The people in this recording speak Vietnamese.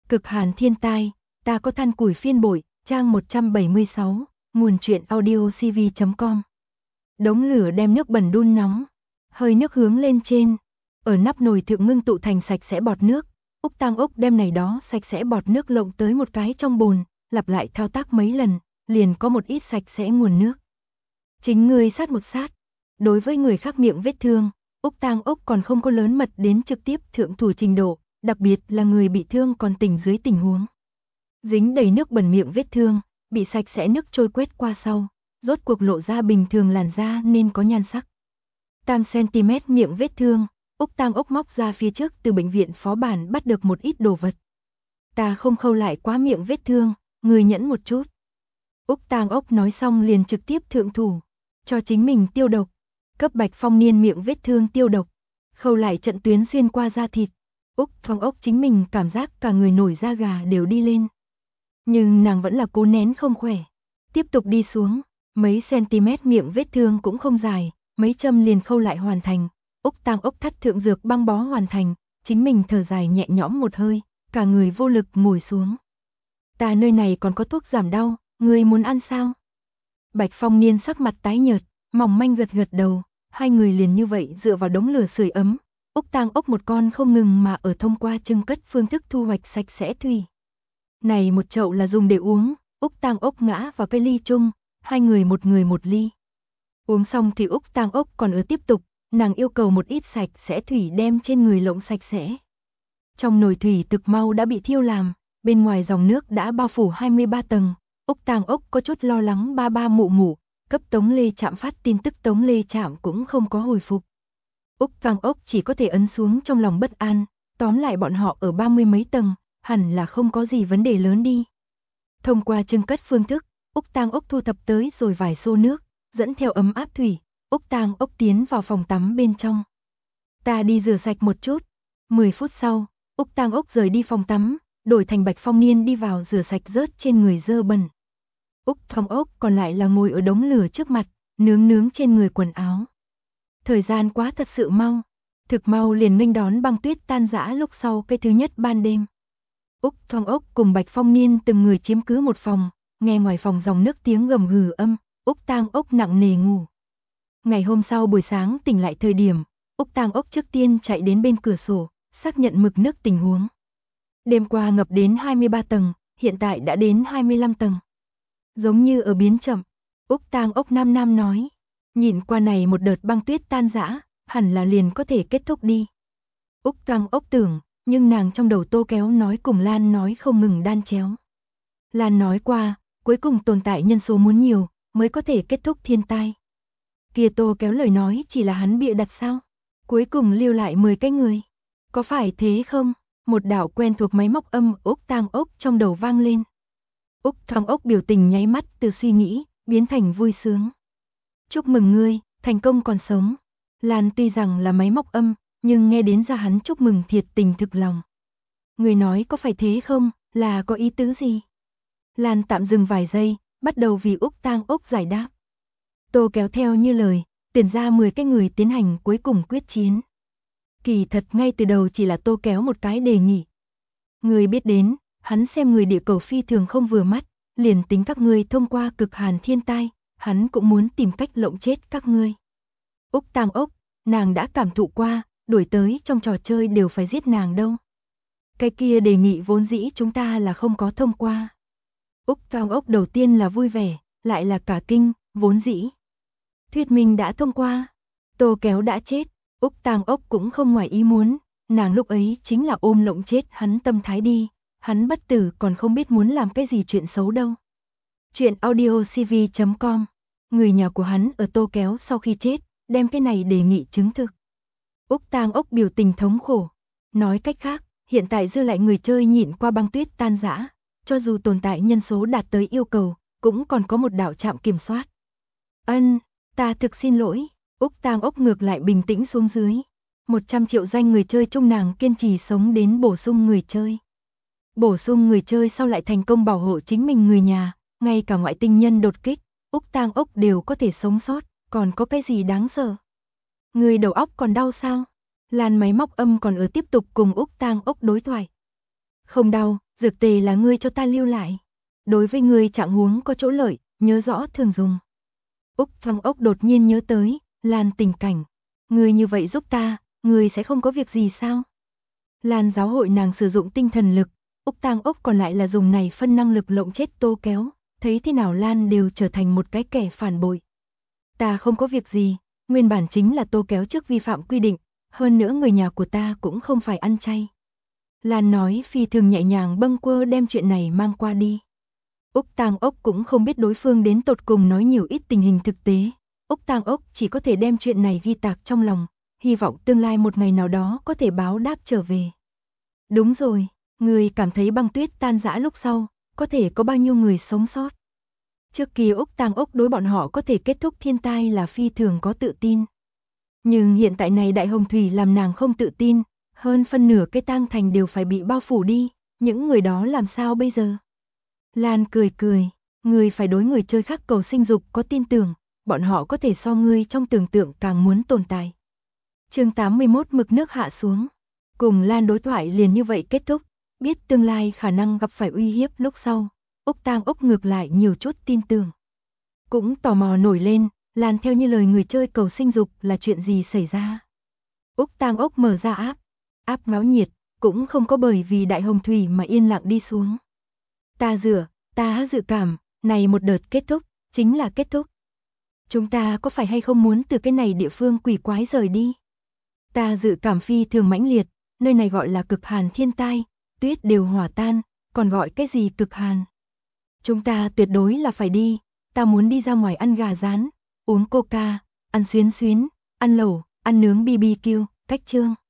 Cực hàn thiên tai, ta có than củi phiên bội, trang 176, nguồn truyện audio cv.com. Đống lửa đem nước bẩn đun nóng, hơi nước hướng lên trên, ở nắp nồi thượng ngưng tụ thành sạch sẽ bọt nước. Úc Tang Ốc đem này đó sạch sẽ bọt nước lộng tới một cái trong bồn, lặp lại thao tác mấy lần, liền có một ít sạch sẽ nguồn nước. Chính ngươi sát một sát. Đối với người khác miệng vết thương, Úc Tang Ốc còn không có lớn mật đến trực tiếp thượng thủ trình độ, đặc biệt là người bị thương còn tỉnh dưới tình huống. Dính đầy nước bẩn miệng vết thương, bị sạch sẽ nước trôi quét qua sau, rốt cuộc lộ ra bình thường làn da nên có nhan sắc. 8cm miệng vết thương, Úc Tang Ốc móc ra phía trước từ bệnh viện phó bản bắt được một ít đồ vật. Ta không khâu lại quá miệng vết thương, người nhẫn một chút. Úc Tang Ốc nói xong liền trực tiếp thượng thủ, cho chính mình tiêu độc, cấp Bạch Phong Niên miệng vết thương tiêu độc, khâu lại trận tuyến xuyên qua da thịt. Úc Tang Ốc chính mình cảm giác cả người nổi da gà đều đi lên. Nhưng nàng vẫn là cố nén không khỏe, tiếp tục đi xuống, mấy cm miệng vết thương cũng không dài, mấy châm liền khâu lại hoàn thành. Úc Tang Ốc thắt thượng dược băng bó hoàn thành, chính mình thở dài nhẹ nhõm một hơi, cả người vô lực ngồi xuống. Ta nơi này còn có thuốc giảm đau, ngươi muốn ăn sao? Bạch Phong Niên sắc mặt tái nhợt, mỏng manh gật gật đầu, hai người liền như vậy dựa vào đống lửa sưởi ấm. Úc Tang Ốc một con không ngừng mà ở thông qua trưng cất phương thức thu hoạch sạch sẽ thủy. Này một chậu là dùng để uống, Úc Tang Ốc ngã vào cái ly chung, hai người một ly. Uống xong thì Úc Tang Ốc còn ở tiếp tục, nàng yêu cầu một ít sạch sẽ thủy đem trên người lộng sạch sẽ. Trong nồi thủy thực mau đã bị thiêu làm, bên ngoài dòng nước đã bao phủ 23 tầng. Úc Tang Ốc có chút lo lắng ba mụ mụ, cấp Tống Lê Trạm phát tin tức Tống Lê Trạm cũng không có hồi phục. Úc Tang Ốc chỉ có thể ấn xuống trong lòng bất an, tóm lại bọn họ ở 30 mấy tầng, hẳn là không có gì vấn đề lớn đi. Thông qua trưng cất phương thức, Úc Tang Ốc thu thập tới rồi vài xô nước, dẫn theo ấm áp thủy, Úc Tang Ốc tiến vào phòng tắm bên trong. Ta đi rửa sạch một chút. 10 phút sau, Úc Tang Ốc rời đi phòng tắm, đổi thành Bạch Phong Niên đi vào rửa sạch rớt trên người dơ bẩn. Úc Tang Ốc còn lại là ngồi ở đống lửa trước mặt, nướng trên người quần áo. Thời gian quá thật sự mau, thực mau liền nghênh đón băng tuyết tan rã lúc sau cái thứ nhất ban đêm. Úc Tang Ốc cùng Bạch Phong Niên từng người chiếm cứ một phòng, nghe ngoài phòng dòng nước tiếng gầm gừ âm, Úc Tang Ốc nặng nề ngủ. Ngày hôm sau buổi sáng tỉnh lại thời điểm, Úc Tang Ốc trước tiên chạy đến bên cửa sổ, xác nhận mực nước tình huống. Đêm qua ngập đến 23 tầng, hiện tại đã đến 25 tầng. Giống như ở biến chậm, Úc Tang Ốc nam nói, nhìn qua này một đợt băng tuyết tan rã, hẳn là liền có thể kết thúc đi. Úc Tang Ốc tưởng, nhưng nàng trong đầu Tô Kéo nói cùng Lan nói không ngừng đan chéo. Lan nói qua, cuối cùng tồn tại nhân số muốn nhiều, mới có thể kết thúc thiên tai. Kia Tô Kéo lời nói chỉ là hắn bịa đặt sao? Cuối cùng lưu lại 10 cái người. Có phải thế không? Một đạo quen thuộc máy móc âm Úc Tang Ốc trong đầu vang lên. Úc Tang Ốc biểu tình nháy mắt từ suy nghĩ, biến thành vui sướng. Chúc mừng ngươi, thành công còn sống. Lan tuy rằng là máy móc âm, nhưng nghe đến ra hắn chúc mừng thiệt tình thực lòng. Người nói có phải thế không, là có ý tứ gì? Lan tạm dừng vài giây, bắt đầu vì Úc Tang Ốc giải đáp. Tô Kéo theo như lời, tuyển ra 10 cái người tiến hành cuối cùng quyết chiến. Kỳ thật ngay từ đầu chỉ là Tô Kéo một cái đề nghị. Người biết đến, hắn xem người địa cầu phi thường không vừa mắt, liền tính các ngươi thông qua cực hàn thiên tai, hắn cũng muốn tìm cách lộng chết các ngươi. Úc Tang Ốc, nàng đã cảm thụ qua, đuổi tới trong trò chơi đều phải giết nàng đâu. Cái kia đề nghị vốn dĩ chúng ta là không có thông qua. Úc Tang Ốc đầu tiên là vui vẻ, lại là cả kinh, vốn dĩ. Thuyết minh đã thông qua, Tô Kéo đã chết, Úc Tang Ốc cũng không ngoài ý muốn, nàng lúc ấy chính là ôm lộng chết hắn tâm thái đi, hắn bất tử còn không biết muốn làm cái gì chuyện xấu đâu. Chuyện audio cv.com, người nhà của hắn ở Tô Kéo sau khi chết, đem cái này đề nghị chứng thực. Úc Tang Ốc biểu tình thống khổ, nói cách khác, hiện tại dư lại người chơi nhịn qua băng tuyết tan rã, cho dù tồn tại nhân số đạt tới yêu cầu, cũng còn có một đạo trạm kiểm soát. Ta thực xin lỗi. Úc Tang Ốc ngược lại bình tĩnh xuống dưới. 100 triệu danh người chơi chung nàng kiên trì sống đến bổ sung người chơi. Bổ sung người chơi sau lại thành công bảo hộ chính mình người nhà, ngay cả ngoại tinh nhân đột kích, Úc Tang Ốc đều có thể sống sót, còn có cái gì đáng sợ? Người đầu óc còn đau sao? Lan máy móc âm còn ở tiếp tục cùng Úc Tang Ốc đối thoại. Không đau, Dược tề là ngươi cho ta lưu lại. Đối với ngươi trạng huống có chỗ lợi, nhớ rõ thường dùng. Úc Thăng Ốc đột nhiên nhớ tới, Lan tình cảnh. Ngươi như vậy giúp ta, ngươi sẽ không có việc gì sao? Lan giáo hội nàng sử dụng tinh thần lực, Úc Tang Ốc còn lại là dùng này phân năng lực lộng chết Tô Kéo, thấy thế nào Lan đều trở thành một cái kẻ phản bội. Ta không có việc gì, nguyên bản chính là Tô Kéo trước vi phạm quy định, hơn nữa người nhà của ta cũng không phải ăn chay. Lan nói phi thường nhẹ nhàng bâng quơ đem chuyện này mang qua đi. Úc Tang Ốc cũng không biết đối phương đến tột cùng nói nhiều ít tình hình thực tế. Úc Tang Ốc chỉ có thể đem chuyện này ghi tạc trong lòng, hy vọng tương lai một ngày nào đó có thể báo đáp trở về. Đúng rồi, người cảm thấy băng tuyết tan rã lúc sau, có thể có bao nhiêu người sống sót? Trước kia Úc Tang Ốc đối bọn họ có thể kết thúc thiên tai là phi thường có tự tin. Nhưng hiện tại này đại hồng thủy làm nàng không tự tin, hơn phân nửa cái tang thành đều phải bị bao phủ đi, những người đó làm sao bây giờ? Lan cười cười, người phải đối người chơi khác cầu sinh dục có tin tưởng, bọn họ có thể so ngươi trong tưởng tượng càng muốn tồn tại. Chương 81 mực nước hạ xuống. Cùng Lan đối thoại liền như vậy kết thúc, biết tương lai khả năng gặp phải uy hiếp lúc sau, Úc Tang Ốc ngược lại nhiều chút tin tưởng. Cũng tò mò nổi lên, Lan theo như lời người chơi cầu sinh dục là chuyện gì xảy ra. Úc Tang Ốc mở ra áp ngáo nhiệt, cũng không có bởi vì đại hồng thủy mà yên lặng đi xuống. Ta dự cảm, này một đợt kết thúc, chính là kết thúc. Chúng ta có phải hay không muốn từ cái này địa phương quỷ quái rời đi? Ta dự cảm phi thường mãnh liệt, nơi này gọi là cực hàn thiên tai, tuyết đều hòa tan, còn gọi cái gì cực hàn? Chúng ta tuyệt đối là phải đi, ta muốn đi ra ngoài ăn gà rán, uống coca, ăn xuyến xuyến, ăn lẩu, ăn nướng BBQ, cách chương.